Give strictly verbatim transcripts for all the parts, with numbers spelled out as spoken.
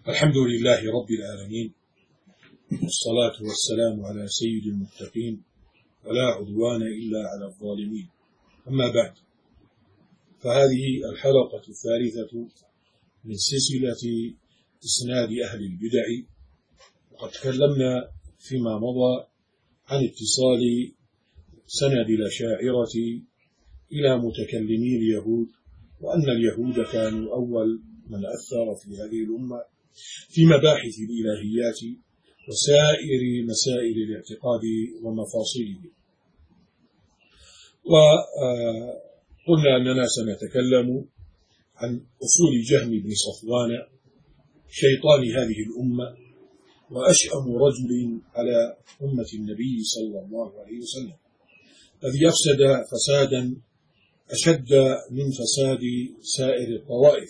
الحمد لله رب العالمين، والصلاة والسلام على سيد المتقين، ولا عدوان إلا على الظالمين. أما بعد، فهذه الحلقة الثالثة من سلسلة إسناد أهل البدع. وقد تكلمنا فيما مضى عن اتصال سند الأشاعرة إلى متكلمي اليهود، وأن اليهود كانوا أول من أثر في هذه الأمة في مباحث الإلهيات وسائر مسائل الاعتقاد ومفاصله. وقلنا أننا سنتكلم عن أصول جهم بن صفوان شيطان هذه الأمة وأشأم رجل على أمة النبي صلى الله عليه وسلم، الذي أفسد فسادا أشد من فساد سائر الطوائف.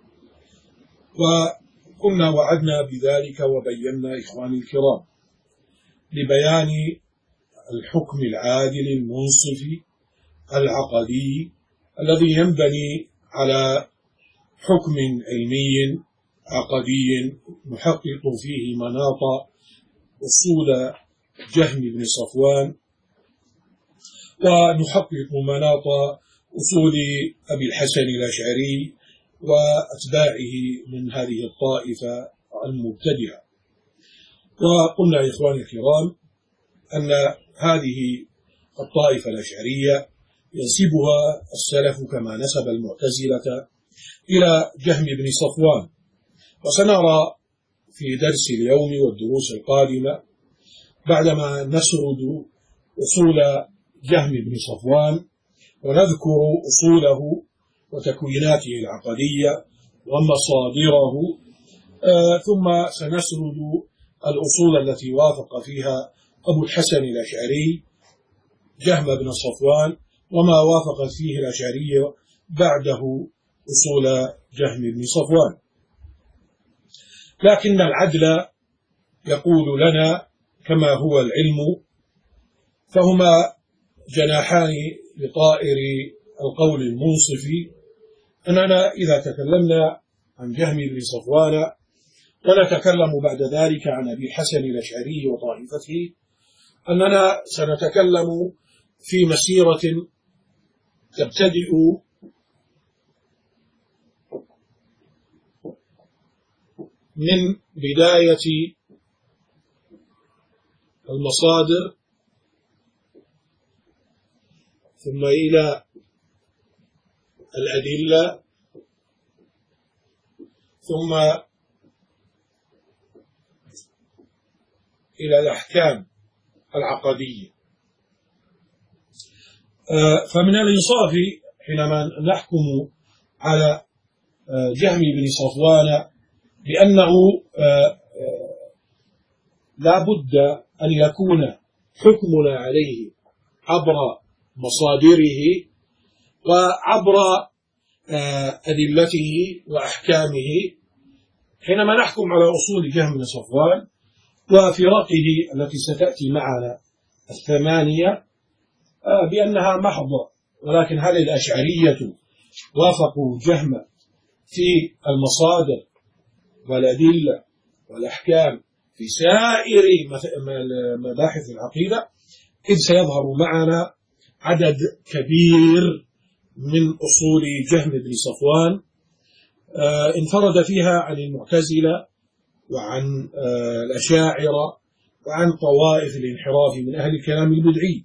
وكنا وعدنا بذلك وبينا إخواني الكرام لبيان الحكم العادل المنصف العقدي الذي ينبني على حكم علمي عقدي نحقق فيه مناط أصول جهم بن صفوان، ونحقق مناط أصول أبي الحسن الأشعري وأتباعه من هذه الطائفة المبتدعة. وقلنا يا إخواني الكرام أن هذه الطائفة الأشعرية ينسبها السلف كما نسب المعتزلة إلى جهم بن صفوان. وسنرى في درس اليوم والدروس القادمة بعدما نسرد أصول جهم بن صفوان ونذكر أصوله وتكويناته العقدية ومصادره، آه ثم سنسرد الأصول التي وافق فيها أبو الحسن الأشعري جهم بن صفوان وما وافق فيه الأشعري بعده أصول جهم بن صفوان. لكن العدل يقول لنا كما هو العلم، فهما جناحان لطائر القول المنصف، أننا إذا تكلمنا عن جهم بن صفوان ونتكلم بعد ذلك عن أبي الحسن الأشعري وطائفته، أننا سنتكلم في مسيرة تبتدئ من بداية المصادر ثم إلى الأدلة ثم إلى الأحكام العقدية. فمن الإنصاف حينما نحكم على جهم بن صفوان بأنه لا بد أن يكون حكمنا عليه عبر مصادره وعبر أدلته وأحكامه. حينما نحكم على أصول جهم بن صفوان وفرقه التي ستأتي معنا الثمانية بأنها محضة، ولكن هل الأشعرية وافقوا جهم في المصادر والأدلة والأحكام في سائر مباحث العقيدة؟ إذ سيظهر معنا عدد كبير من أصول جهم بن صفوان انفرد فيها عن المعتزلة وعن الأشاعرة وعن طوائف الانحراف من أهل الكلام البدعي.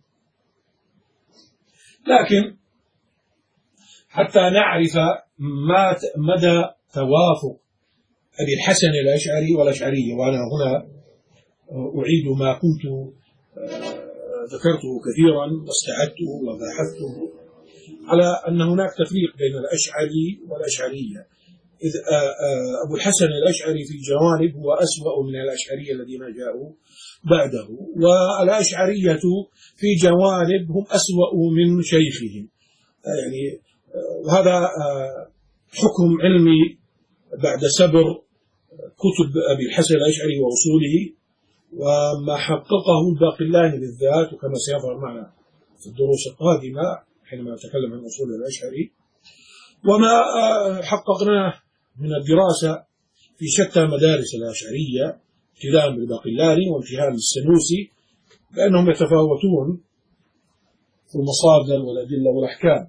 لكن حتى نعرف ما مدى توافق أبي الحسن الأشعري والأشعرية، وأنا هنا أعيد ما كنت ذكرته كثيرا واستعدته وباحثته على أن هناك تفريق بين الأشعري والأشعرية، إذ أبو الحسن الأشعري في جوانب هو أسوأ من الأشعرية الذين جاءوا بعده، والأشعرية في جوانب هم أسوأ من شيخهم. يعني وهذا حكم علمي بعد سبر كتب أبي الحسن الأشعري وأصوله وما حققه الباقلاني بالذات، وكما سيظهر معنا في الدروس القادمة حينما نتكلم عن أصول الأشعري، وما حققناه من الدراسة في شتى مدارس الأشعرية ابتداء بالباقلاني وانتهاء بالسنوسي بأنهم يتفاوتون في المصادر والأدلة والأحكام.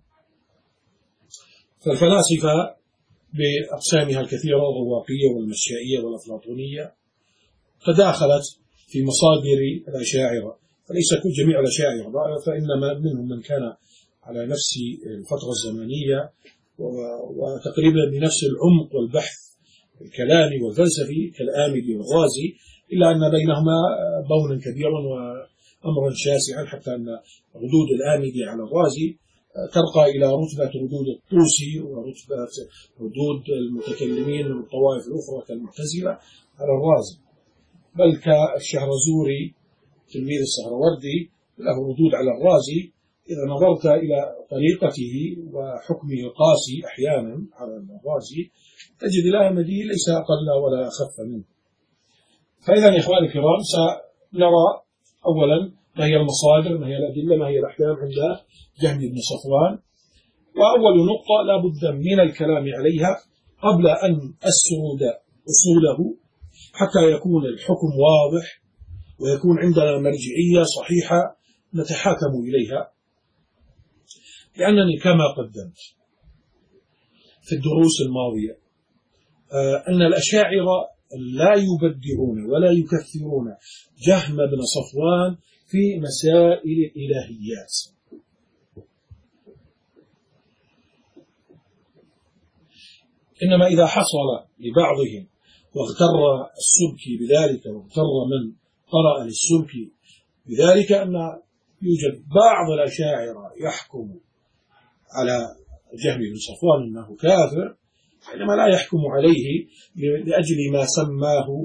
فالفلاسفة بأقسامها الكثيرة الرواقية والمشائية والأفلاطونية تداخلت في مصادر الأشاعرة، فليس كل جميع الأشاعرة، فإنما منهم من كان على نفس الفترة الزمنية وتقريبا بنفس العمق والبحث الكلامي والفلسفي كالآمدي والرازي، إلا أن بينهما بونا كبيرا وأمرا شاسعا، حتى أن ردود الآمدي على الرازي ترقى إلى رتبة ردود الطوسي ورتبة ردود المتكلمين من الطوائف الأخرى كالمعتزلة على الرازي، بل كالشهرزوري تلميذ السهروردي له ردود على الرازي. إذا نظرت إلى طريقته وحكمه القاسي أحيانا على الرازي تجد الآمدي ليس أقل ولا أخف منه. فإذا إخواني الكرام سنرى أولا ما هي المصادر، ما هي الأدلة، ما هي الأحكام عند جهم بن صفوان. وأول نقطة لا بد من الكلام عليها قبل أن أسرد أصوله حتى يكون الحكم واضح ويكون عندنا مرجعية صحيحة نتحاكم إليها، لأنني كما قدمت في الدروس الماضية أن الأشاعرة لا يبدعون ولا يكثرون جهم بن صفوان في مسائل الإلهيات، إنما إذا حصل لبعضهم واغتر السبكي بذلك واغتر من قرأ للسبكي بذلك أن يوجد بعض الأشاعرة يحكم على جهم بن صفوان أنه كافر، حينما لا يحكم عليه لأجل ما سماه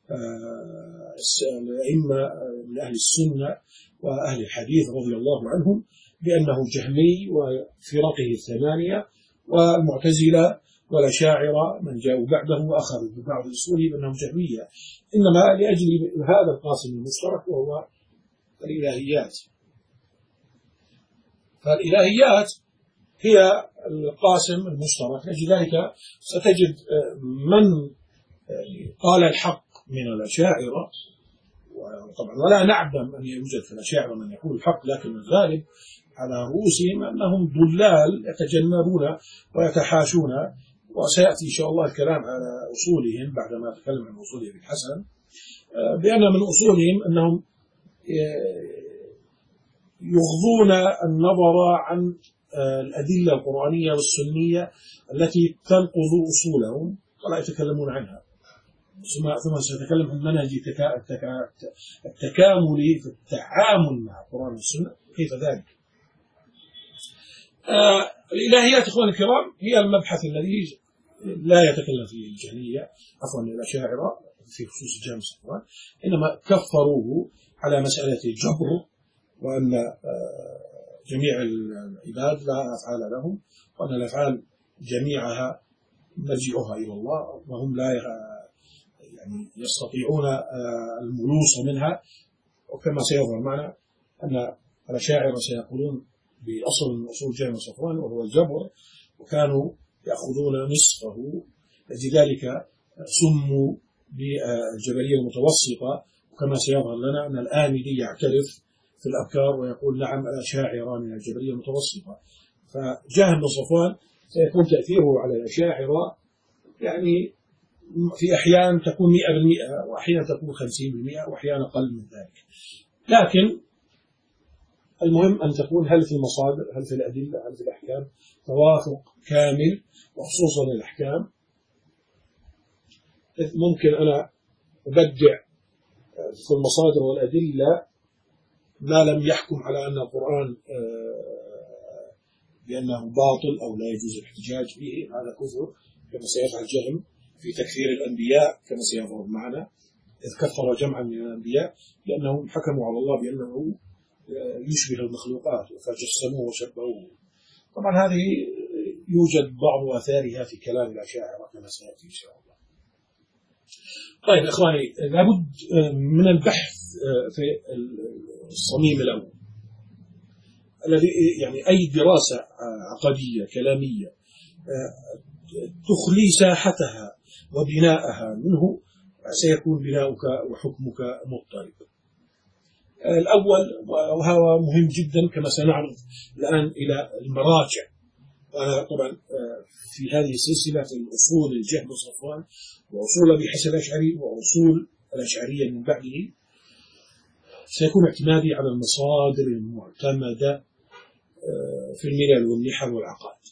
الأئمة من أهل السنة وأهل الحديث رضي الله عنهم بأنه جهمي وفرقه الثمانية، والمعتزلة والأشاعرة من جاءوا بعده وأخذوا ببعض أصوله بأنهم جهمية، إنما لأجل هذا القاسم المشترك وهو الإلهيات. فالإلهيات هي القاسم المشترك، لذلك ستجد من قال الحق من الأشاعرة، وطبعا ولا نعلم أن يوجد في الأشاعرة من يقول الحق، لكن الغالب على رؤوسهم أنهم ضلال يتجنبون ويتحاشون، وسيأتي إن شاء الله الكلام على أصولهم بعدما أتكلم عن أصول ابن الحسن، بأن من أصولهم أنهم يغضون النظر عن الأدلة القرآنية والسنية التي تنقض أصولهم ولا يتكلمون عنها، ثم سنتكلم عن منهج التكامل في التعامل مع القرآن والسنة كيف ذلك. آه الإلهيات إخواني الكرام هي المبحث الذي لا يتكلم فيه الجهمية عفوا الأشاعرة في خصوص جهم صفوان، إنما كفروه على مسألة الجبر، وأن آه جميع العباد لا أفعال لهم، وأن الأفعال جميعها مرجعها إلى الله، وهم لا يعني يستطيعون الملوص منها. وكما سيظهر معنا أن الأشاعرة سيقولون بأصل من أصول جهم صفوان وهو الجبر، وكانوا يأخذون نصفه، لذلك سموا بالجبرية المتوسطة. وكما سيظهر لنا أن الآمدي يعترف في الأفكار ويقول نعم الأشاعرة من الجبرية المتوسطة. فجهم بن صفوان سيكون تأثيره على الأشاعرة يعني في أحيان تكون مئة بالمئة، وأحيانا تكون خمسين بالمئة، وأحيانا أقل من ذلك. لكن المهم أن تكون هل في المصادر، هل في الأدلة، هل في الأحكام توافق كامل، وخصوصا الأحكام. ممكن أنا أبدع في المصادر والأدلة ما لم يحكم على أن القرآن بأنه باطل أو لا يجوز الاحتجاج به، هذا كفر كما سيفعل جهم في تكفير الأنبياء كما سيظهر معنا، إذ كفر جمعا من الأنبياء لأنهم حكموا على الله بأنه يشبه المخلوقات فجسموه وشبهوه. طبعا هذه يوجد بعض آثارها في كلام الأشاعرة كما سيأتي إن شاء الله. طيب إخواني، لابد من البحث في الصميم الأول الذي يعني أي دراسة عقدية كلامية تخلي ساحتها وبناءها منه سيكون بناؤك وحكمك مضطرب. الأول وهو مهم جدا كما سنعرض الآن إلى المراجع. أنا طبعا في هذه السلسلة الأصول الجهم بن صفوان وأصول أبي الحسن الأشعري وأصول الأشعرية من بعده سيكون اعتمادي على المصادر المعتمدة في الملل والنحل والعقائد،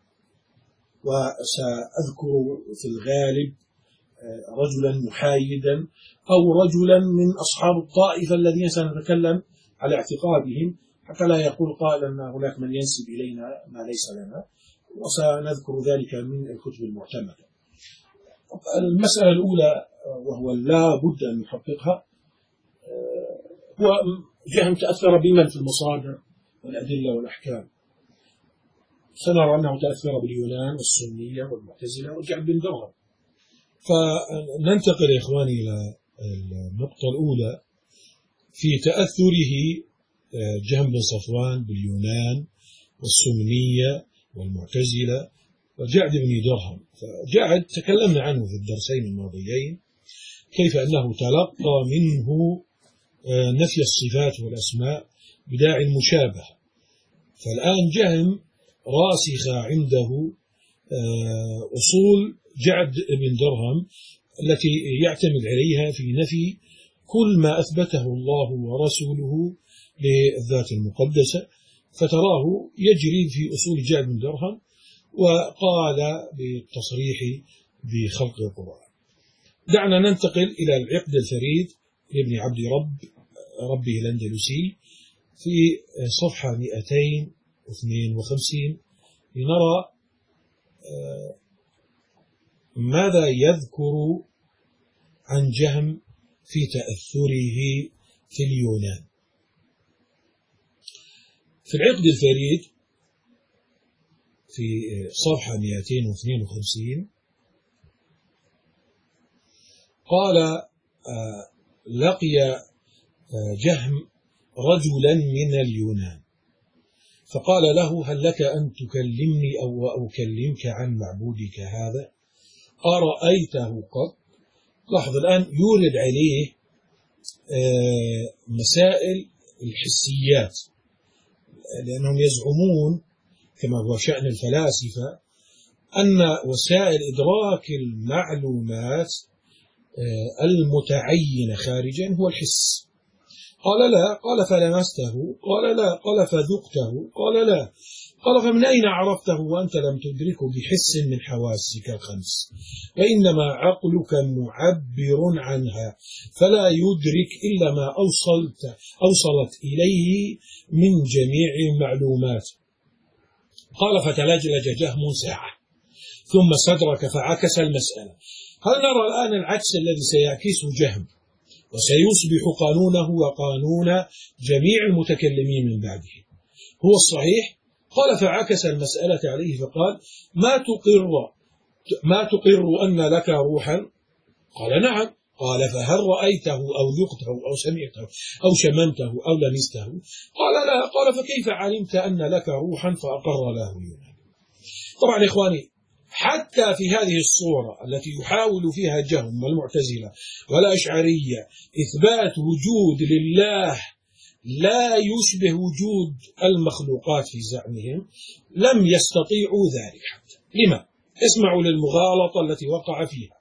وسأذكر في الغالب رجلا محايدا أو رجلا من أصحاب الطائفة الذين سنتكلم على اعتقادهم حتى لا يقول قائل أن هناك من ينسب إلينا ما ليس لنا، وسنذكر ذلك من الكتب المعتمدة. المسألة الأولى وهو لا بد أن نحققها هو جهم تأثر بمن في المصادر والأدلة والأحكام. سنرى أنه تأثر باليونان والسنية والمعتزلة وجعل بن درهم. فننتقل يا إخواني إلى النقطة الأولى في تأثره جهم بن صفوان باليونان والسنية والمعتزلة وجعد بن درهم. فجعد تكلمنا عنه في الدرسين الماضيين كيف أنه تلقى منه نفي الصفات والأسماء بداعي المشابهة. فالآن جهم راسخ عنده أصول جعد بن درهم التي يعتمد عليها في نفي كل ما أثبته الله ورسوله للذات المقدسة، فتراه يجري في أصول جعد بن درهم وقال بالتصريح بخلق القرآن. دعنا ننتقل إلى العقد الفريد لابن عبد رب ربه الأندلسي في صفحة مئتين واثنين وخمسين لنرى ماذا يذكر عن جهم في تأثره في اليونان. في العقد الفريد في صفحة مئتين واثنين وخمسين قال لقي جهم رجلا من اليونان فقال له هل لك أن تكلمني أو أكلمك عن معبودك هذا أرأيته قط؟ لاحظ الآن يورد عليه مسائل الحسيات، لأنهم يزعمون كما هو شأن الفلاسفة أن وسائل إدراك المعلومات المتعينة خارجا هو الحس. قال لا. قال فلمسته؟ قال لا. قال فذقته؟ قال لا. قال فمن أين عرفته وأنت لم تدركه بحس من حواسك الخمس، وإنما عقلك معبر عنها فلا يدرك إلا ما أوصلت أوصلت إليه من جميع المعلومات. قال فتلجلج جهم ساعة ثم استدرك فعكس المسألة. هل نرى الآن العكس الذي سيعكسه جهم وسيصبح قانونه وقانون جميع المتكلمين من بعده هو الصحيح؟ قال فعكس المسألة عليه فقال ما تقر ما تقر أن لك روحا؟ قال نعم. قال فهل رأيته أو ذقته أو سمعته أو شممته أو لمسته؟ قال لا. قال فكيف علمت أن لك روحا؟ فأقر له اليونان. طبعا إخواني حتى في هذه الصورة التي يحاول فيها جهم والمعتزلة والأشعرية إثبات وجود لله لا يشبه وجود المخلوقات في زعمهم لم يستطيعوا ذلك حتى. لما؟ اسمعوا للمغالطة التي وقع فيها.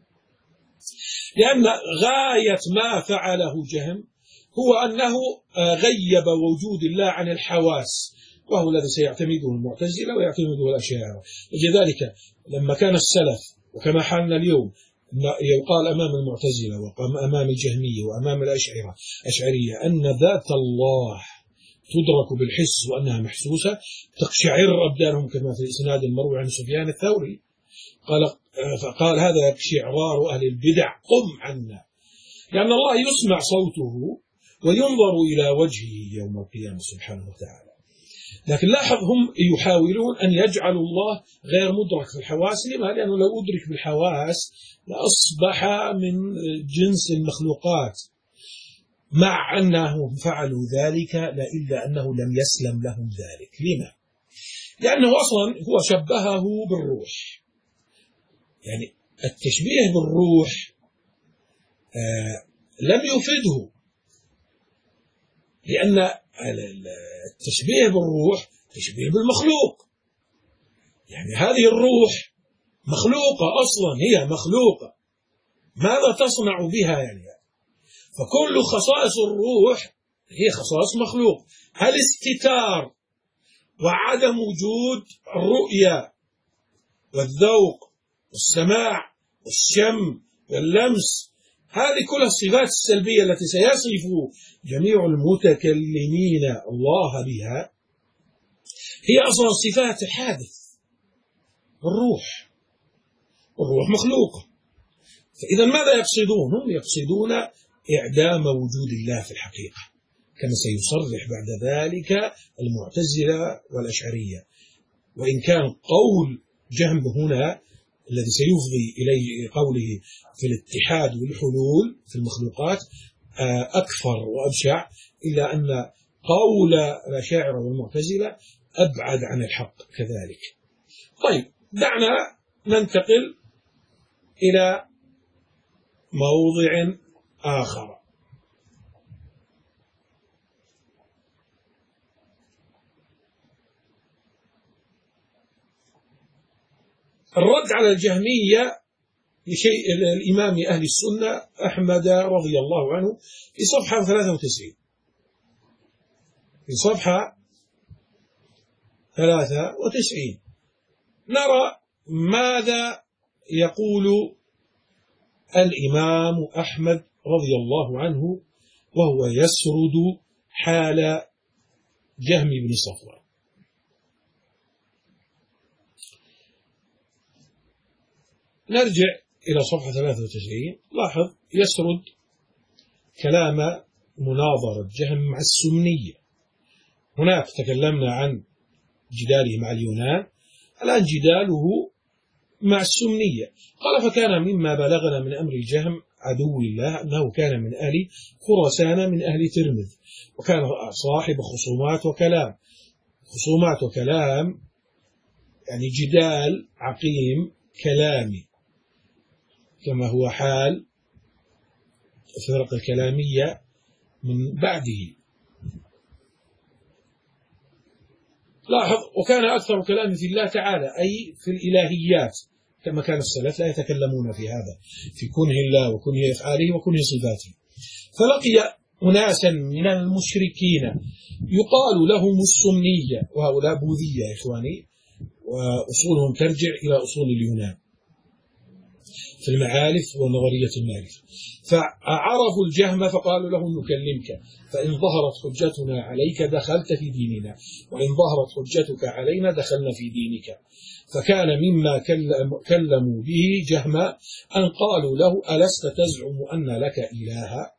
لأن غاية ما فعله جهم هو أنه غيب وجود الله عن الحواس، وهو الذي سيعتمده المعتزلة ويعتمده الأشاعرة. لذلك لما كان السلف وكما حالنا اليوم يقال أمام المعتزلة وأمام الجهمية وأمام الأشعرة أشعرية أن ذات الله تدرك بالحس وأنها محسوسة تقشعر أبدانهم كما في الإسناد المروي عن سفيان الثوري قال فقال هذا شعرار أهل البدع قم عنا، لأن الله يسمع صوته وينظر إلى وجهه يوم القيامة سبحانه وتعالى. لكن لاحظ هم يحاولون أن يجعلوا الله غير مدرك في الحواس. لما؟ لأنه لو أدرك بالحواس لأصبح من جنس المخلوقات، مع أنهم فعلوا ذلك إلا أنه لم يسلم لهم ذلك. لما؟ لأنه أصلا هو شبهه بالروح، يعني التشبيه بالروح آه لم يفده، لأن التشبيه بالروح تشبيه بالمخلوق، يعني هذه الروح مخلوقة أصلا، هي مخلوقة، ماذا تصنع بها يعني؟ فكل خصائص الروح هي خصائص مخلوق. هل استتار وعدم وجود الرؤية والذوق والسماع والشم واللمس، هذه كلها الصفات السلبية التي سيصف جميع المتكلمين الله بها، هي أصلا صفات حادث الروح، الروح مخلوقة. فإذا ماذا يقصدون؟ هم يقصدون إعدام وجود الله في الحقيقة، كما سيصرح بعد ذلك المعتزلة والأشعرية. وإن كان قول جهم هنا الذي سيفضي إليه قوله في الاتحاد والحلول في المخلوقات أكثر وأبشع، إلا أن قول الأشاعرة والمعتزلة أبعد عن الحق كذلك. طيب، دعنا ننتقل إلى موضع آخر. الرد على الجهمية لشيء الإمام أهل السنة أحمد رضي الله عنه في صفحة ثلاثة وتسعين، في صفحة ثلاثة وتسعين نرى ماذا يقول الإمام أحمد رضي الله عنه وهو يسرد حال جهم بن صفوان. نرجع إلى صفحة ثلاثة وتسعين. لاحظ يسرد كلام مناظرة جهم مع السنية. هناك تكلمنا عن جداله مع اليونان، الآن جداله مع السنية. قال: فكان مما بلغنا من أمر جهم عدو الله أنه كان من أهل خراسان من أهل ترمذ، وكان صاحب خصومات وكلام. خصومات وكلام يعني جدال عقيم كلامي، كما هو حال الفرق الكلامية من بعده. لاحظ: وكان أكثر كلام في الله تعالى، أي في الإلهيات، كما كان السلف لا يتكلمون في هذا، في كنه الله وكنه أفعاله وكنه صفاته. فلقي أناسا من المشركين يقال لهم السنية، وهؤلاء بوذية يا إخواني، وأصولهم ترجع إلى أصول اليونان في المعارف ونظرية المعرفة. فعرفوا الجهم فقالوا له: نكلمك، فإن ظهرت حجتنا عليك دخلت في ديننا، وإن ظهرت حجتك علينا دخلنا في دينك. فكان مما كلموا به جهم أن قالوا له: ألست تزعم أن لك إلها؟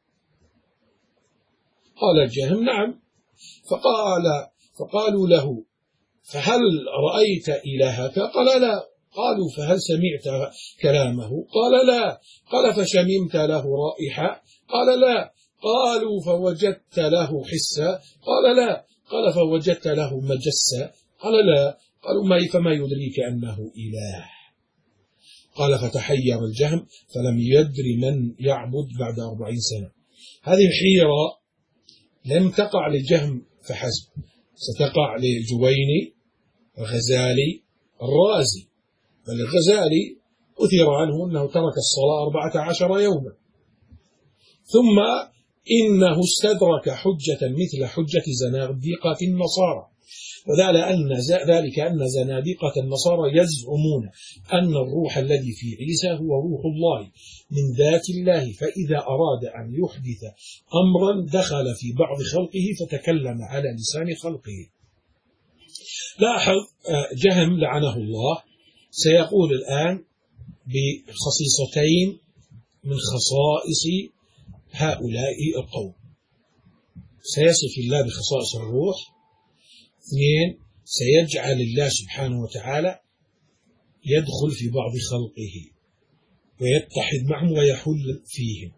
قال الجهم: نعم. فقال فقالوا له: فهل رأيت إلهك؟ قال: لا. قالوا: فهل سمعت كلامه؟ قال: لا. قال: فشممت له رائحة؟ قال: لا. قالوا: فوجدت له حسا؟ قال: لا. قال: فوجدت له مجسا؟ قال: لا. قالوا: ما فما يدريك أنه إله؟ قال: فتحير الجهم فلم يدر من يعبد بعد أربعين سنة. هذه الحيرة لم تقع للجهم فحسب، ستقع لجويني، الغزالي، الرازي. بل الغزالي أثر عنه أنه ترك الصلاة أربعة عشر يوما، ثم إنه استدرك حجة مثل حجة زنادقة النصارى، وذلك أن زنادقة النصارى يزعمون أن الروح الذي في عيسى هو روح الله من ذات الله، فإذا أراد أن يحدث أمرا دخل في بعض خلقه فتكلم على لسان خلقه. لاحظ جهم لعنه الله سيقول الآن بخصيصتين من خصائص هؤلاء القوم. سيصف الله بخصائص الروح. اثنين، سيجعل الله سبحانه وتعالى يدخل في بعض خلقه ويتحد معهم ويحل فيهم.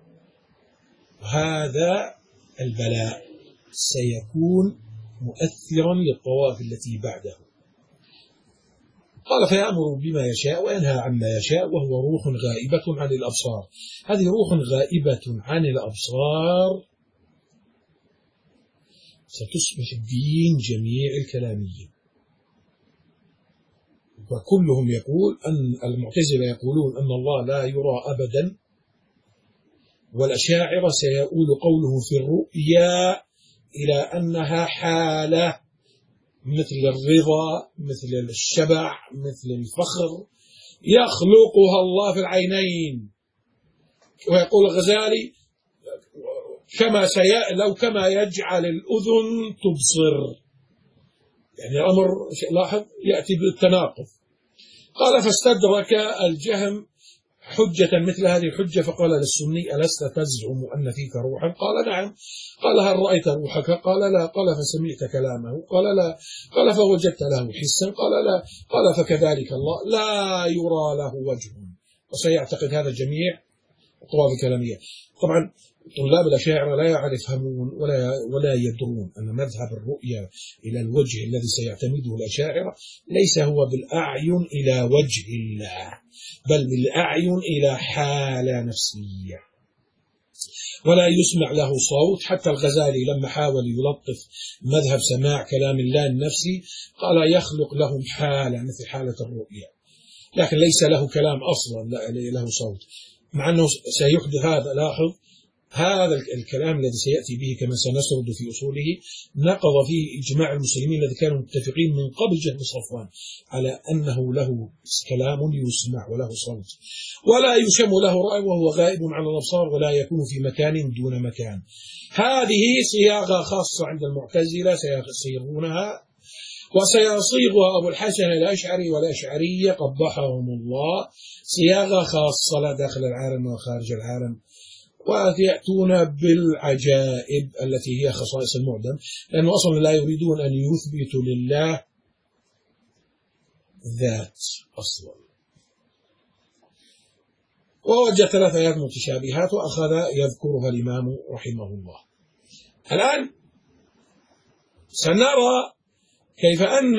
وهذا البلاء سيكون مؤثرا للطوائف التي بعده. قال فيأمر بما يشاء وينهى عما يشاء وهو روح غائبة عن الأبصار. هذه روح غائبة عن الأبصار ستصبح دين جميع الكلاميين، وكلهم يقول أن المعتزلة يقولون أن الله لا يرى أبدا، والأشاعرة سيؤول قوله في الرؤيا إلى أنها حالة مثل الرضا، مثل الشبع، مثل الفخر، يخلقها الله في العينين. ويقول الغزالي كما سي... لو كما يجعل الأذن تبصر، يعني الأمر لاحظ يأتي بالتناقض. قال فاستدرك الجهم حجة مثل هذه الحجة فقال للسني ألست تزعم أن فيك روحا؟ قال نعم. قال هل رأيت روحك؟ قال لا. قال فسمعت كلامه؟ قال لا. قال فوجدت له حسا؟ قال لا. قال فكذلك الله لا يرى له وجه. وسيعتقد هذا جميع الطوائف الكلامية. طبعا طلاب الأشاعرة لا يعرفون ولا ولا يدرون أن مذهب الرؤية إلى الوجه الذي سيعتمده الأشاعرة ليس هو بالأعين إلى وجه الله، بل بالأعين إلى حالة نفسية، ولا يسمع له صوت. حتى الغزالي لما حاول يلطف مذهب سماع كلام الله النفسي قال يخلق لهم حالة مثل حالة الرؤية، لكن ليس له كلام أصلا، لا له صوت، مع أنه سيحدث هذا. لاحظ هذا الكلام الذي سيأتي به كما سنسرد في أصوله نقض فيه إجماع المسلمين الذي كانوا متفقين من قبل جهل صفوان على أنه له كلام يسمع وله صوت ولا يشم له رأي وهو غائب عن الأبصار ولا يكون في مكان دون مكان. هذه صياغة خاصة عند المعتزلة سيصيغونها وسيصيغها أبو الحسن الأشعري والأشعرية قبحهم الله صياغة خاصة لا داخل العالم وخارج العالم، ويأتون بالعجائب التي هي خصائص المعدم، لأنه أصلا لا يريدون أن يثبتوا لله ذات أصلا. ووجد ثلاث آيات متشابهات وأخذ يذكرها الإمام رحمه الله. الآن سنرى كيف أن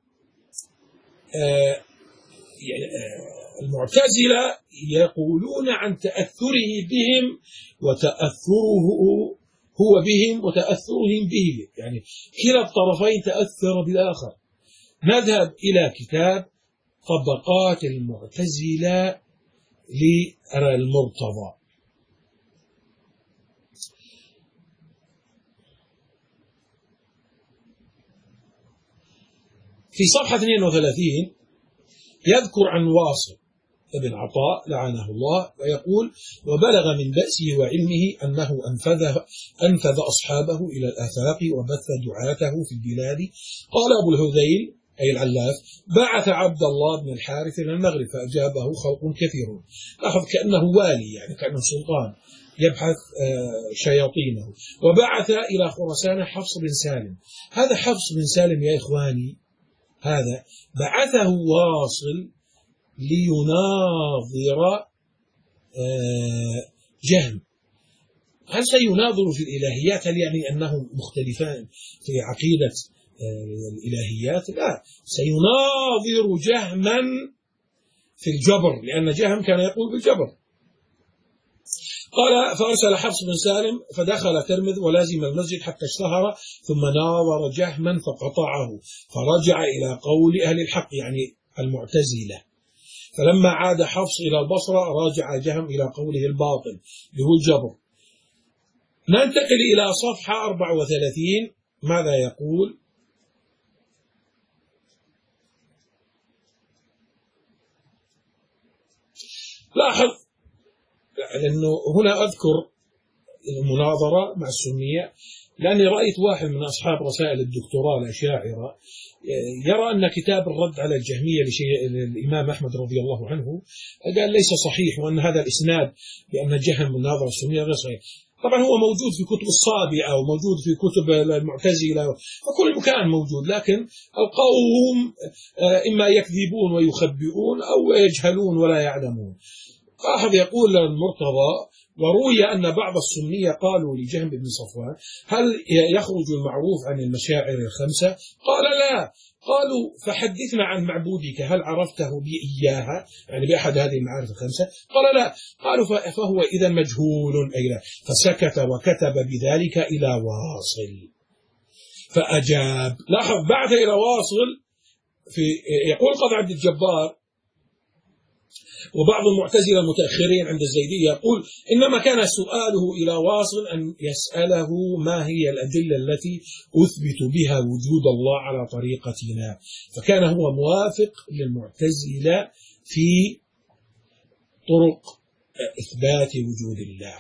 المعتزلة يقولون عن تأثره بهم وتأثره هو بهم وتأثرهم به، يعني كلا الطرفين تأثر بالآخر. نذهب إلى كتاب طبقات المعتزلة للمرتضى. في صفحة اثنين وثلاثين يذكر عن واصل ابن عطاء لعنه الله ويقول وبلغ من بأسه وعلمه أنه أنفذ, أنفذ أصحابه إلى الآفاق وبث دعاته في البلاد. قال أبو الهذيل أي العلاف بعث عبد الله بن الحارث إلى المغرب فأجابه خلق كثيرون. لاحظ كأنه والي، يعني كأنه سلطان يبحث شياطينه. وبعث إلى خراسان حفص بن سالم. هذا حفص بن سالم يا إخواني هذا بعثه واصل ليناظر جهم. هل سيناظر في الإلهيات؟ هل يعني أنهم مختلفان في عقيدة الإلهيات؟ لا، سيناظر جهما في الجبر، لأن جهم كان يقول بالجبر. قال فأرسل حفص بن سالم فدخل ترمذ ولازم المسجد حتى اشتهر ثم ناظر جهما فقطعه فرجع إلى قول أهل الحق يعني المعتزلة. فلما عاد حفص إلى البصرة راجع جهم إلى قوله الباطل اللي هو الجبر. ننتقل إلى صفحة أربعة وثلاثين. ماذا يقول؟ لاحظ لأنه هنا أذكر المناظرة مع السنية لأني رأيت واحد من أصحاب رسائل الدكتوراه الأشاعرة يرى أن كتاب الرد على الجهمية للإمام أحمد رضي الله عنه قال ليس صحيح، وأن هذا الإسناد بأن جهم مناظرة السنية غير صحيح. طبعا هو موجود في كتب الصابئة وموجود في كتب المعتزلة وكل مكان موجود، لكن القوم إما يكذبون ويخبئون أو يجهلون ولا يعلمون. أحد يقول المرتضى وروي أن بعض السنية قالوا لجهم بن صفوان هل يخرج المعروف عن المشاعر الخمسة؟ قال لا، قالوا فحدثنا عن معبودك، هل عرفته بإياها، يعني بأحد هذه المعارف الخمسة؟ قال لا. قالوا فهو إذا مجهول أي لا. فسكت وكتب بذلك إلى واصل فأجاب. لاحظ بعث إلى واصل. في يقول قاضي عبد الجبار وبعض المعتزلة المتأخرين عند الزيدية يقول إنما كان سؤاله إلى واصل أن يسأله ما هي الأدلة التي أثبت بها وجود الله على طريقتنا، فكان هو موافق للمعتزلة في طرق إثبات وجود الله.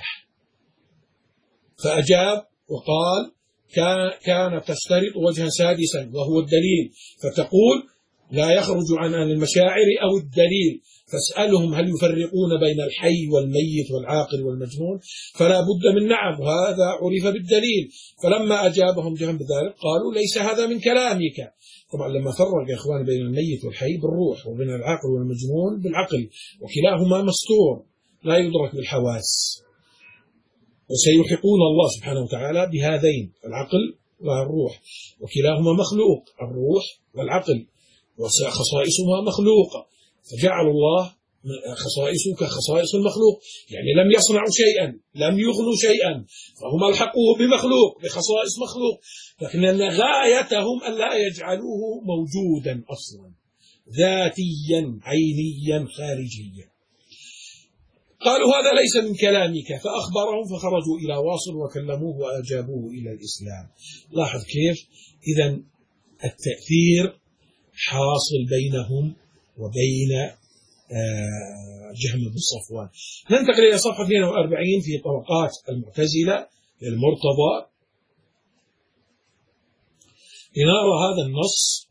فأجاب وقال كانت تشترط وجها سادسا وهو الدليل، فتقول لا يخرج عن المشاعر أو الدليل، فاسألهم هل يفرقون بين الحي والميت والعاقل والمجنون، فلا بد من نعم، وهذا عرف بالدليل. فلما أجابهم جهم بذلك قالوا ليس هذا من كلامك. طبعا لما فرق يا إخوان بين الميت والحي بالروح، وبين العاقل والمجنون بالعقل، وكلاهما مستور لا يدرك بالحواس، وسيلحقون الله سبحانه وتعالى بهذين العقل والروح، وكلاهما مخلوق، الروح والعقل، وخصائصهما مخلوقة، فجعل الله خصائصه كخصائص المخلوق، يعني لم يصنعوا شيئا، لم يغنوا شيئا، فهم الحقوه بمخلوق بخصائص مخلوق، لكن غايتهم أن لا يجعلوه موجودا أصلا ذاتيا عينيا خارجيا. قالوا هذا ليس من كلامك، فأخبرهم فخرجوا إلى واصل وكلموه وأجابوه إلى الإسلام. لاحظ كيف إذن التأثير حاصل بينهم وبين جهم بن صفوان. ننتقل إلى صفحة اثنين وأربعين في طبقات المعتزلة للمرتضى لنرى هذا النص.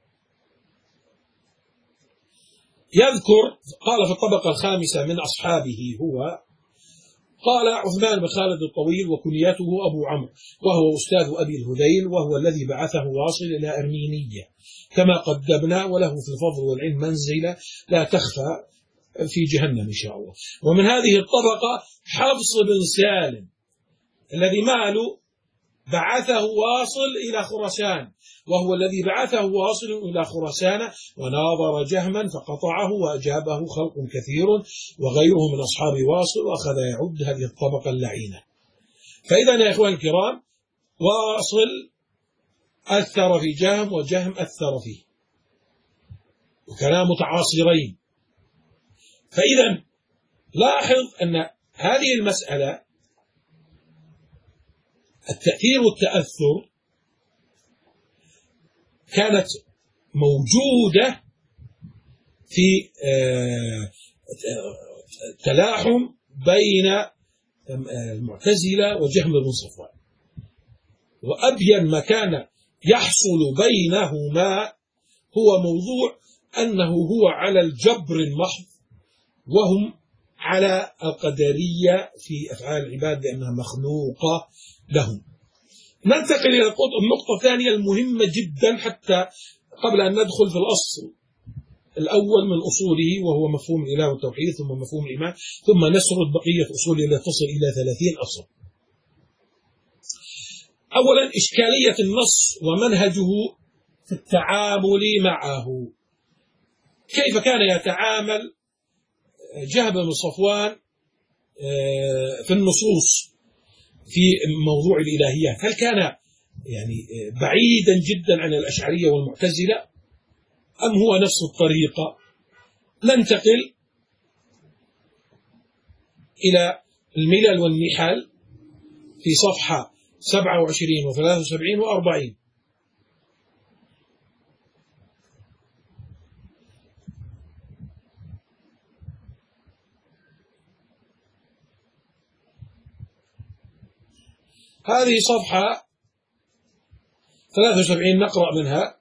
يذكر قال في الطبقة الخامسة من أصحابه هو قال عثمان بن خالد الطويل وكنيته أبو عمرو، وهو أستاذ أبي الهذيل، وهو الذي بعثه واصل إلى أرمينية كما قدمنا، وله في الفضل والعلم منزلة لا تخفى في جهنم إن شاء الله. ومن هذه الطبقة حفص بن سالم الذي ماله بعثه واصل إلى خراسان، وهو الذي بعثه واصل إلى خراسان وناظر جهما فقطعه وأجابه خلق كثير وغيره من أصحاب واصل، وأخذ يعد هذه الطبقة اللعينة. فإذا يا إخوان الكرام واصل أثر في جهم وجهم أثر فيه، وكلام متعاصرين. فإذا لاحظ أن هذه المسألة التأثير والتأثر كانت موجودة في تلاحم بين المعتزلة وجهم بن صفوان، وأبين ما كان يحصل بينهما هو موضوع أنه هو على الجبر المحض، وهم على القدرية في أفعال العباد لأنها مخلوقة لهم. ننتقل إلى النقطة الثانية المهمة جدا حتى قبل أن ندخل في الأصل الأول من أصوله وهو مفهوم الإله والتوحيد، ثم مفهوم الإيمان، ثم نسرد بقية أصوله التي تصل إلى ثلاثين أصل. أولا إشكالية النص ومنهجه في التعامل معه. كيف كان يتعامل جهم بن صفوان في النصوص في موضوع الإلهيات؟ هل كان يعني بعيدا جدا عن الأشعرية والمعتزلة أم هو نفس الطريقة؟ ننتقل إلى الملل والنحل في صفحة سبعة وعشرين وثلاثة وسبعين وأربعين. هذه صفحة ثلاثة وسبعين نقرأ منها.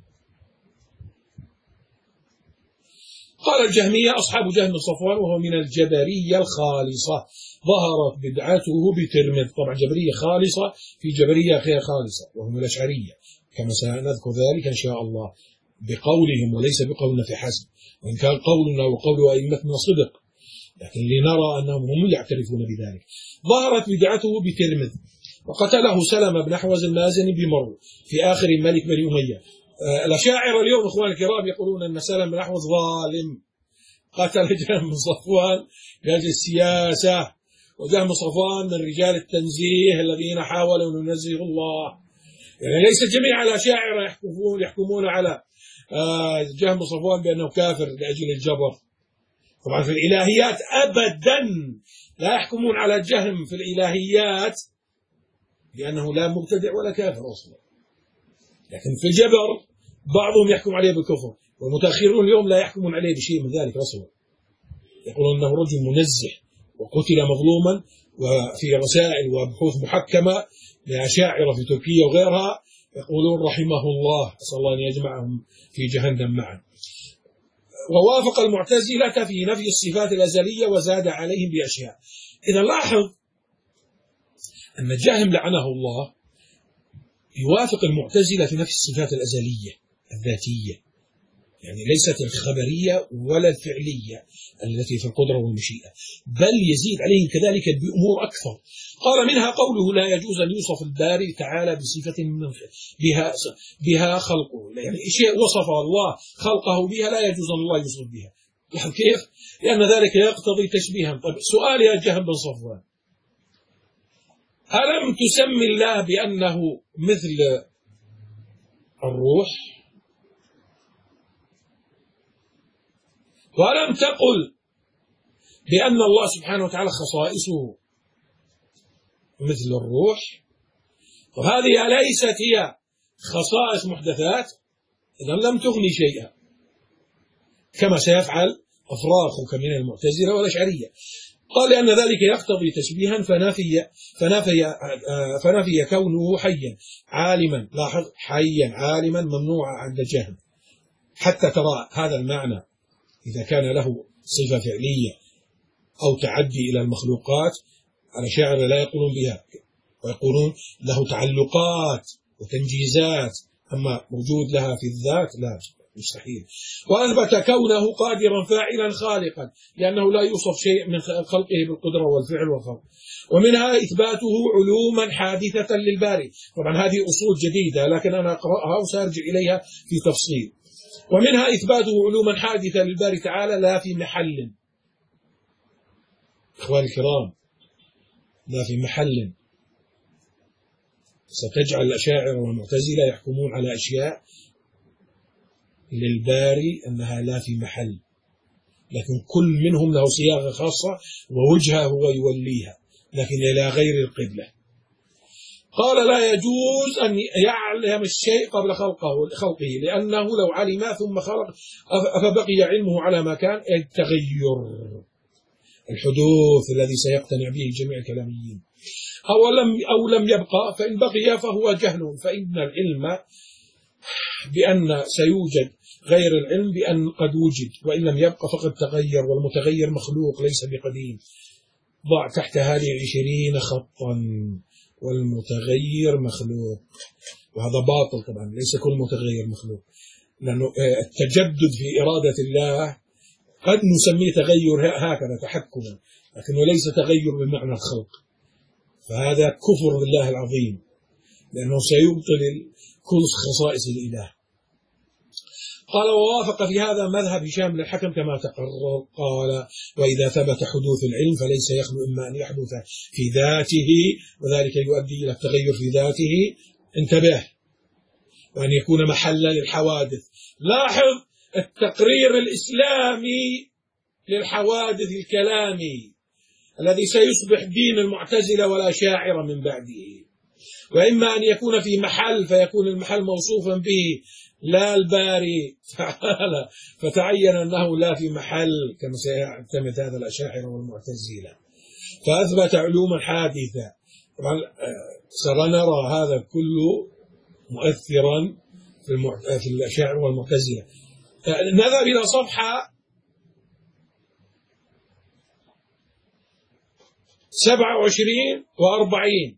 قال الجهمية أصحاب جهم صفوان وهو من الجبرية الخالصة، ظهرت بدعته بترمذ. طبعا جبرية خالصة في جبرية غير خالصة وهم الأشعرية كما سنذكر ذلك إن شاء الله بقولهم وليس بقولنا في حسب، وإن كان قولنا وقول أئمتنا صدق، لكن لنرى أنهم هم يعترفون بذلك. ظهرت بدعته بترمذ، وقتله سلمة بن أحوز المازني بمرو في آخر ملك بني أمية الأشاعرة اليوم إخواني الكرام يقولون أن سلم بن الأحوص ظالم، قتل جهم بن صفوان لأجل السياسة، وجهم بن صفوان من رجال التنزيه الذين حاولوا أن ينزهوا الله. يعني ليس جميع الأشاعرة يحكمون يحكمون على جهم بن صفوان بأنه كافر لأجل الجبر. طبعا في الإلهيات أبدا لا يحكمون على جهم في الإلهيات لأنه لا مبتدع ولا كافر أصلا، لكن في الجبر بعضهم يحكم عليه بالكفر، والمتأخرون اليوم لا يحكمون عليه بشيء من ذلك أصلا، يقولون أنه رجل منزه وقتل مظلوما، وفي رسائل وبحوث محكمة لأشاعرة في تركيا وغيرها يقولون رحمه الله، أسأل الله أن يجمعهم في جهنم معا. ووافق المعتزلة في نفي الصفات الأزلية وزاد عليهم بأشياء. إذا لاحظ أن جهم لعنه الله يوافق المعتزلة في نفي الصفات الأزلية الذاتية، يعني ليست الخبرية ولا الفعلية التي في القدرة والمشيئة، بل يزيد عليهم كذلك بأمور أكثر. قال منها قوله لا يجوز أن يوصف الباري تعالى بصفة من بها بها خلقه، يعني شيء وصف الله خلقه بها لا يجوز أن الله يوصف بها. يعني كيف؟ لأن ذلك يقتضي تشبيها. طيب سؤال يا جهم بن صفوان، ألم تسمي الله بأنه مثل الروح؟ ولم تقل بأن الله سبحانه وتعالى خصائصه مثل الروح؟ وهذه ليست هي خصائص محدثات، إذن لم تغني شيئا، كما سيفعل أفراخك من المعتزلة والأشعرية. قال لأن ذلك يقتضي تشبيها فنفي فنفي فنفي كونه حيا عالما، لاحظ حيا عالما ممنوعا عند جهم، حتى ترى هذا المعنى إذا كان له صفة فعلية أو تعدي إلى المخلوقات الأشاعرة لا يقولون بها، ويقولون له تعلقات وتنجيزات، أما وجود لها في الذات لا، مستحيل. وأثبت كونه قادرا فاعلا خالقا، لأنه لا يوصف شيء من خلقه بالقدرة والفعل والخلق. ومنها إثباته علوما حادثة للباري، طبعا هذه أصول جديدة لكن أنا أقرأها وسأرجع إليها في تفصيل. ومنها إثباته علوما حادثة للباري تعالى لا في محل، إخواني الكرام لا في محل. ستجعل الأشاعرة والمعتزلة يحكمون على أشياء للباري أنها لا في محل، لكن كل منهم له صياغة خاصة ووجهه هو يوليها، لكن إلى غير القبلة. قال لا يجوز أن يعلم الشيء قبل خلقه خلقه لأنه لو علم ثم خلق أفبقي علمه على ما كان، التغير الحدوث الذي سيقتنع به جميع الكلاميين، أو لم أو لم يبقى فإن بقي فهو جهل، فإن العلم بأن سيوجد غير العلم بأن قد وجد، وإن لم يبقى فقد تغير، والمتغير مخلوق ليس بقديم. ضع تحت هذه عشرين خطا، والمتغير مخلوق، وهذا باطل طبعا، ليس كل متغير مخلوق، لأنه التجدد في إرادة الله قد نسميه تغير هكذا تحكما، لكنه ليس تغير بمعنى الخلق، فهذا كفر بالله العظيم، لأنه سيبطل كل خصائص الإله. قال ووافق في هذا مذهب هشام بن الحكم كما تقرر. قال وإذا ثبت حدوث العلم فليس يخلو إما أن يحدث في ذاته، وذلك يؤدي إلى التغير في ذاته، انتبه، وأن يكون محلا للحوادث. لاحظ التقرير الإسلامي للحوادث الكلامي الذي سيصبح دين المعتزلة والأشاعرة من بعده. وإما أن يكون في محل فيكون المحل موصوفا به لا الباري تعالى، فتعين أنه لا في محل كما سيعتمد هذا الأشاعرة والمعتزلة، فأثبت علوما حادثة. طبعا سنرى هذا كله مؤثرا في, في الأشاعرة والمعتزلة. نذهب إلى صفحة سبعة وعشرين وأربعين.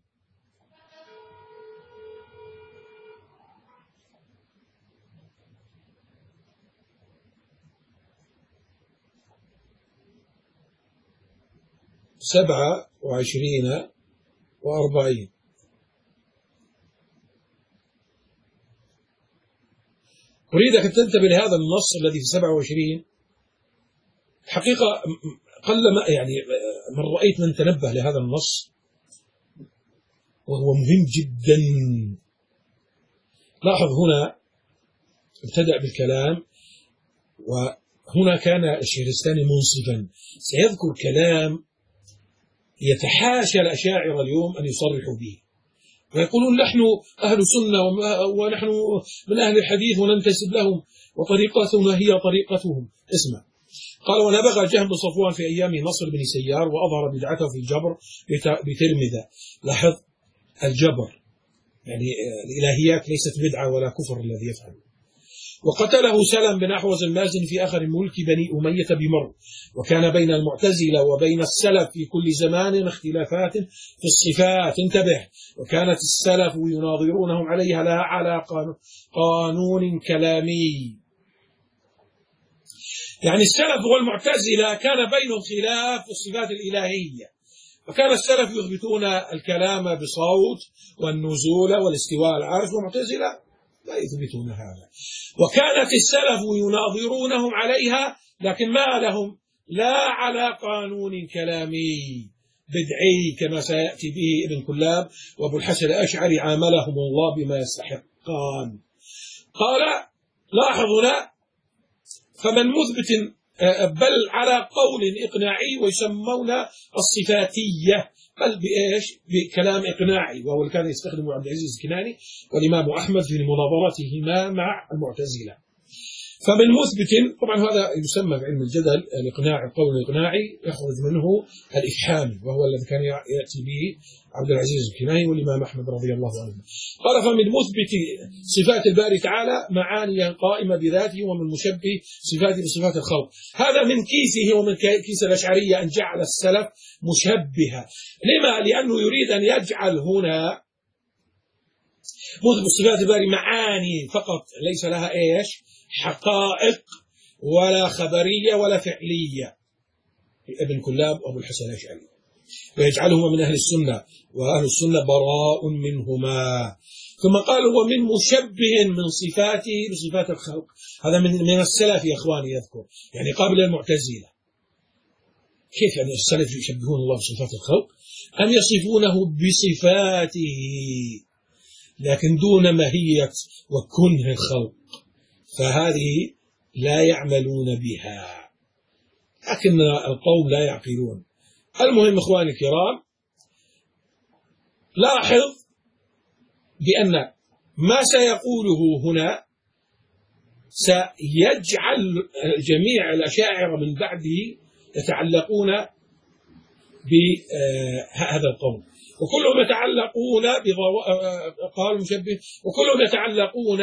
سبعة وعشرين وأربعين. أريدك أن تنتبه لهذا النص الذي في سبعة وعشرين. حقيقة قل ما يعني من رأيت من تنبه لهذا النص، وهو مهم جدا. لاحظ هنا ابتدأ بالكلام، وهنا كان الشهرستاني منصفا، سيذكر كلام يتحاشى الأشاعرة اليوم أن يصرحوا به، ويقولون نحن أهل سنة ونحن من أهل الحديث وننتسب لهم وطريقتنا هي طريقتهم. اسمع، قال: ونبغى جهم بن صفوان في أيامه نصر بن سيار، وأظهر بدعته في الجبر بترمذة. لاحظ الجبر، يعني الإلهيات ليست بدعة ولا كفر الذي يفعل. وقتله سلم بن أحوز المازني في آخر ملك بني أمية بمر. وكان بين المعتزلة وبين السلف في كل زمان اختلافات في الصفات. انتبه، وكانت السلف يناظرونهم عليها لا على قانون كلامي. يعني السلف والمعتزلة كان بينهم خلاف في الصفات الإلهية، فكان السلف يثبتون الكلام بصوت والنزول والاستواء على العرش، والمعتزلة لا يثبتون هذا. وكانت السلف يناظرونهم عليها، لكن ما لهم لا على قانون كلامي بدعي كما سيأتي به ابن كلاب وابو الحسن الأشعري عاملهم الله بما يستحقان. قال: لاحظ هنا: فمن مثبت بل على قول إقناعي، ويسمون الصفاتية، بل بإيش؟ بكلام إقناعي، وهو اللي كان يستخدمه عبد العزيز الكناني والإمام أحمد في مناظرتهما مع المعتزلة. فمن مثبت، طبعا هذا يسمى في علم الجدل الإقناعي، القول الإقناعي يخرج منه الإفحامي، وهو الذي كان يأتي به عبد العزيز الكناني والإمام أحمد رضي الله عنه. قال: فمن مثبت صفات الباري تعالى معاني قائمة بذاته، ومن مشبه صفاته بصفات الخلق. هذا من كيسه ومن كيس الأشعرية أن جعل السلف مشبهة. لما؟ لأنه يريد أن يجعل هنا مثبت صفات الباري معاني فقط، ليس لها إيش؟ حقائق ولا خبرية ولا فعلية. ابن كلاب وابو الحسن الأشعري، ويجعلهما من أهل السنة، وأهل السنة براء منهما. ثم قال: ومن مشبه من صفاته بصفات الخلق. هذا من من السلف يا إخواني، يذكر يعني قابل المعتزلة. كيف يعني السلف يشبهون الله بصفات الخلق؟ أن يصفونه بصفاته لكن دون ماهية وكنه الخلق، فهذه لا يعملون بها، لكن القوم لا يعقلون. المهم إخواني الكرام، لاحظ بأن ما سيقوله هنا سيجعل جميع الأشاعرة من بعده يتعلقون بهذا القول، وكلهم يتعلقون قال مشبه، وكلهم يتعلقون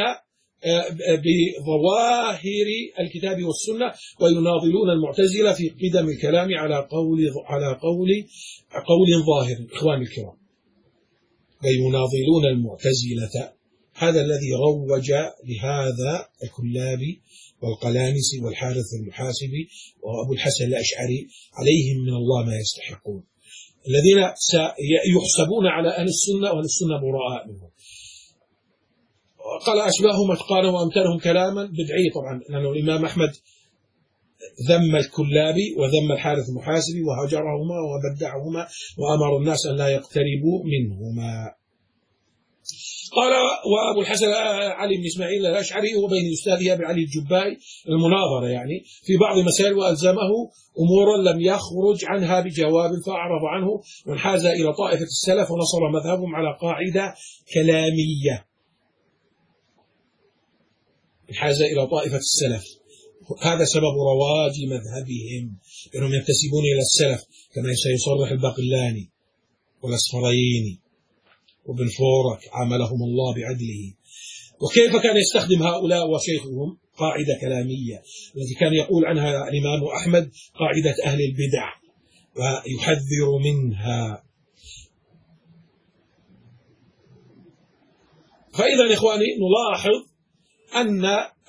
بظواهر الكتاب والسنة، ويناظرون المعتزلة في قدم الكلام على قول على قول قول ظاهر. إخواني الكرام، ويناظرون المعتزلة، هذا الذي روج لهذا الكلابي والقلانسي والحارث المحاسبي وأبو الحسن الأشعري، عليهم من الله ما يستحقون، الذين سيحسبون على أهل السنة، وأهل السنة براء منهم. قال: أشباههم أتقانهم وأمثالهم كلاما بدعي. طبعا لأنه الإمام أحمد ذم الكلابي وذم الحارث المحاسبي وهجرهما وبدعهما وأمر الناس أن لا يقتربوا منهما. قال: وأبو الحسن علي بن إسماعيل الأشعري هو بين أستاذه أبي علي الجبائي المناظرة يعني في بعض المسائل، وألزمه أمورا لم يخرج عنها بجواب فأعرض عنه، وانحاز إلى طائفة السلف ونصر مذهبهم على قاعدة كلامية. انحاز إلى طائفة السلف، هذا سبب رواج مذهبهم، أنهم ينتسبون إلى السلف، كما سيصرح الباقلاني والأصفريني وابن فورك عاملهم الله بعدله. وكيف كان يستخدم هؤلاء وشيخهم قاعدة كلامية التي كان يقول عنها الإمام أحمد قاعدة أهل البدع ويحذر منها. فإذا إخواني نلاحظ أن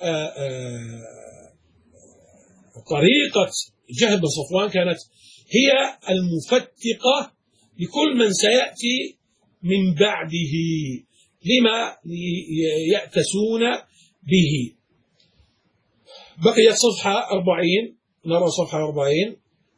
طريقة جهم بن صفوان كانت هي المفتقة لكل من سيأتي من بعده، لما يأتسون به. بقيت صفحة أربعين، نرى صفحة أربعين.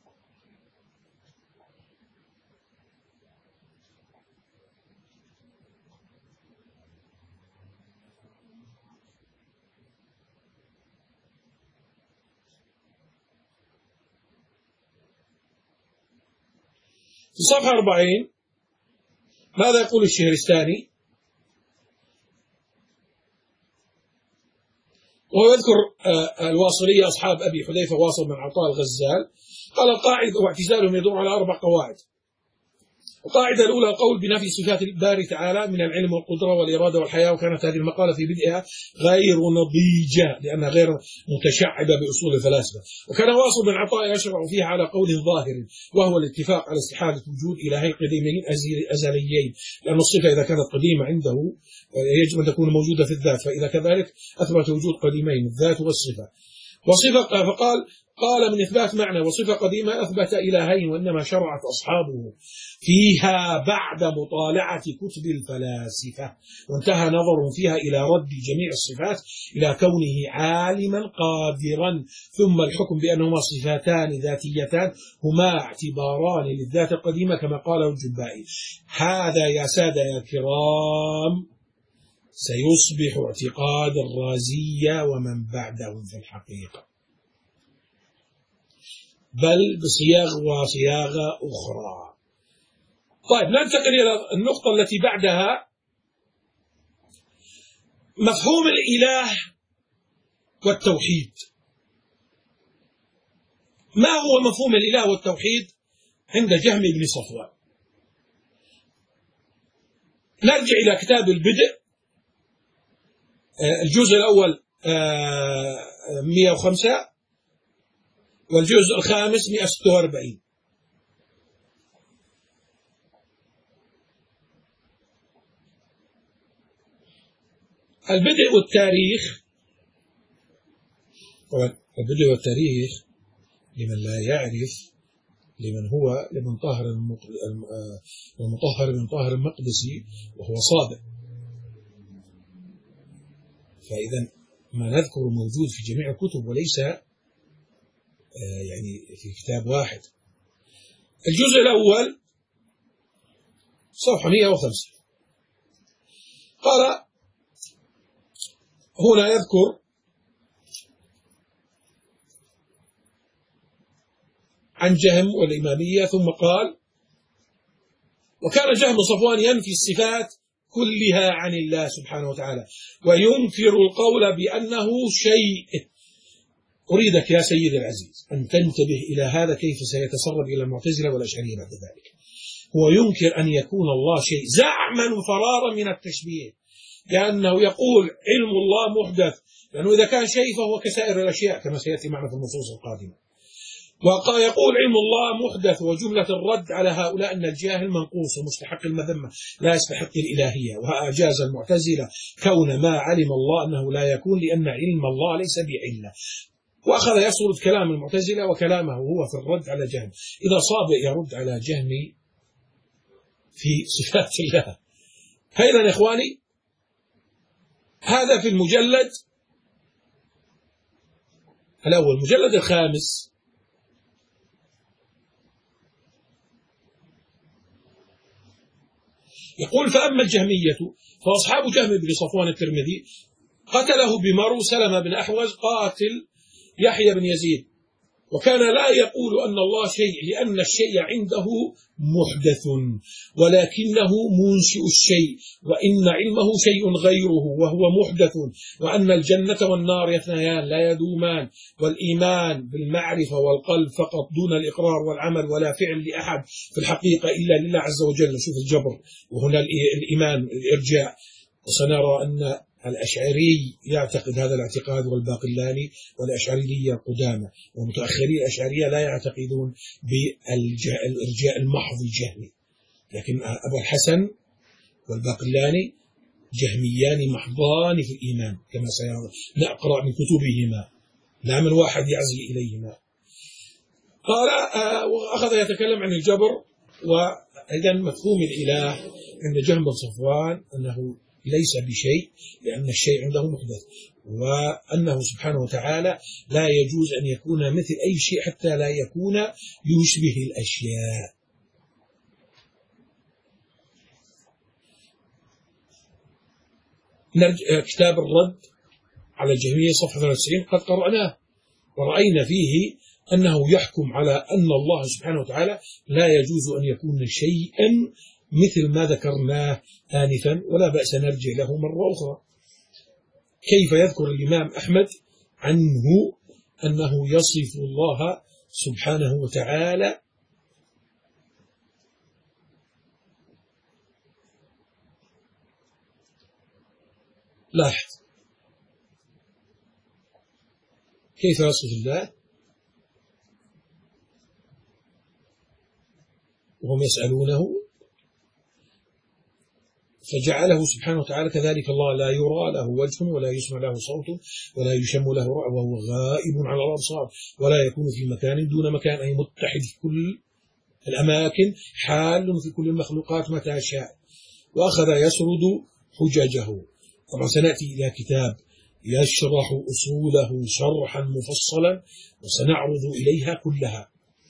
في صفحة أربعين ماذا يقول الشهرستاني؟ وهو يذكر الواصلية أصحاب أبي حذيفة واصل بن عطاء الغزال. قال القاعدة واعتزالهم يدور على أربع قواعد. القاعدة الأولى القول بنفي صفات الباري تعالى من العلم والقدرة والإرادة والحياة، وكانت هذه المقالة في بدءها غير نضيجة لأنها غير متشعبة بأصول الفلاسفة. وكان واصل بن عطاء يشرع فيها على قول ظاهر، وهو الاتفاق على استحالة وجود إلهين قديمين أزليين، لأن الصفة إذا كانت قديمة عنده يجب أن تكون موجودة في الذات، فإذا كذلك أثبت وجود قديمين الذات والصفة. وصفة فقال قال من إثبات معنى وصفة قديمة أثبت إلهين، وإنما شرعت أصحابه فيها بعد مطالعة كتب الفلاسفة، وانتهى نظرهم فيها إلى رد جميع الصفات إلى كونه عالما قادرا، ثم الحكم بأنهما صفتان ذاتيتان هما اعتباران للذات القديمة كما قاله الجبائي. هذا يا سادة يا كرام سيصبح اعتقاد الرازية ومن بعدهم في الحقيقة، بل بصياغ وصياغة أخرى. طيب ننتقل إلى النقطة التي بعدها، مفهوم الإله والتوحيد. ما هو مفهوم الإله والتوحيد عند جهم بن صفوان؟ نرجع إلى كتاب البدء الجزء الأول مئة وخمسة والجزء الخامس مئة وستة وأربعين. البدء والتاريخ، البدء والتاريخ لمن لا يعرف، لمن هو لمن طاهر المطهر من طاهر المقدسي وهو صادق، فإذا ما نذكر موجود في جميع الكتب وليس يعني في كتاب واحد. الجزء الأول صفحة مئة وخمسة قال هنا يذكر عن جهم والإمامية، ثم قال وكان جهم صفوان ينفي الصفات كلها عن الله سبحانه وتعالى وينكر القول بأنه شيء. أريدك يا سيدي العزيز أن تنتبه إلى هذا كيف سيتسرب إلى المعتزلة والأشعرية بعد ذلك. هو ينكر أن يكون الله شيء زعما فرارا من التشبيه، لأنه يقول علم الله محدث، لأنه إذا كان شيء فهو كسائر الأشياء كما سيأتي معنا في النصوص القادمة. ويقول علم الله محدث، وجملة الرد على هؤلاء أن الجاهل منقوص ومستحق المذمة لا يستحق الإلهية. وأجاز المعتزلة كون ما علم الله أنه لا يكون لأن علم الله ليس بعلة. وأخذ يسرد كلام المعتزلة وكلامه هو في الرد على جهم. إذا صاب يرد على جهم في صفات الله. فإذا يا إخواني هذا في المجلد الأول. المجلد الخامس يقول فأما الجهمية فأصحاب جهم بن صفوان الترمذي قتله بمرو سلمة بن أحوز قاتل يحيى بن يزيد، وكان لا يقول أن الله شيء لأن الشيء عنده محدث ولكنه منشئ الشيء، وإن علمه شيء غيره وهو محدث، وأن الجنة والنار يثنيان لا يدومان، والإيمان بالمعرفة والقلب فقط دون الإقرار والعمل، ولا فعل لأحد في الحقيقة إلا لله عز وجل. شوف الجبر، وهنا الإيمان الإرجاء. وسنرى أن الأشعري يعتقد هذا الاعتقاد والباقلاني والأشعرية القدامى، ومتأخري الأشعرية لا يعتقدون بالإرجاء المحض الجهمي، لكن أبو الحسن والباقلاني جهميان محضان في الإيمان كما سنقرأ من كتبهما، لا من واحد يعزي إليهما. قال وأخذ يتكلم عن الجبر، وإذا مفهوم الإله عند جهم بن صفوان أنه ليس بشيء، لأن الشيء عنده محدث، وأنه سبحانه وتعالى لا يجوز أن يكون مثل أي شيء حتى لا يكون يشبه الأشياء. نرجع كتاب الرد على الجهمية صفحة ثلاثة وتسعين، قد قرأناه ورأينا فيه أنه يحكم على أن الله سبحانه وتعالى لا يجوز أن يكون شيئا مثل ما ذكرناه آنفا، ولا بأس نرجع له مرة أخرى. كيف يذكر الإمام أحمد عنه أنه يصف الله سبحانه وتعالى لاحظ كيف يصف الله وهم يسألونه، فجعله سبحانه وتعالى كذلك الله لا يرى له وجه ولا يسمع له صوت ولا يشم له رأي وهو غائب على الأبصار ولا يكون في مكان دون مكان، أي متحد في كل الأماكن، حال في كل المخلوقات متى شاء. وأخذ يسرد حججه. طبعا سنأتي إلى كتاب يشرح أصوله شرحا مفصلا وسنعرض إليها كلها.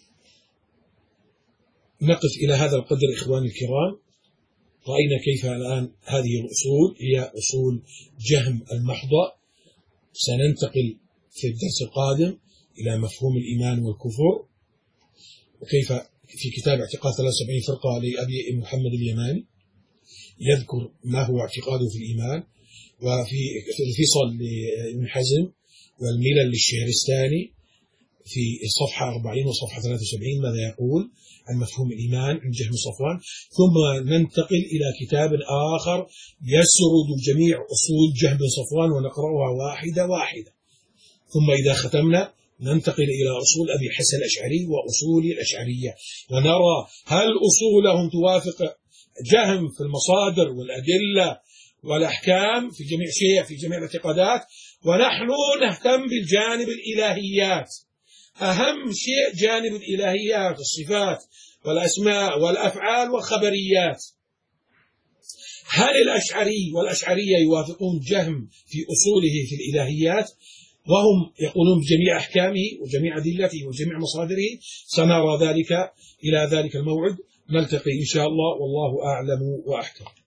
نقف إلى هذا القدر إخواني الكرام. رأينا كيف الآن هذه الأصول هي أصول جهم المحضة. سننتقل في الدرس القادم إلى مفهوم الإيمان والكفر، وكيف في كتاب اعتقاد ثلاثة وسبعين فرقة لأبي محمد اليماني يذكر ما هو اعتقاده في الإيمان، وفي الفصل لابن حزم والملل للشهرستاني في الصفحة أربعين وصفحة ثلاثة وسبعين ماذا يقول عن مفهوم الإيمان عند جهم صفوان. ثم ننتقل إلى كتاب آخر يسرد جميع أصول جهم صفوان ونقرأها واحدة واحدة. ثم إذا ختمنا ننتقل إلى أصول أبي الحسن الأشعري وأصول الأشعرية، ونرى هل أصولهم توافق جهم في المصادر والأدلة والأحكام في جميع شيء في جميع الاعتقادات. ونحن نهتم بالجانب الإلهيات، أهم شيء جانب الإلهيات، الصفات والأسماء والأفعال والخبريات. هل الأشعري والأشعرية يوافقون جهم في أصوله في الإلهيات وهم يقولون بجميع أحكامه وجميع أدلته وجميع مصادره؟ سنرى ذلك إلى ذلك الموعد. نلتقي إن شاء الله، والله أعلم وأحكم.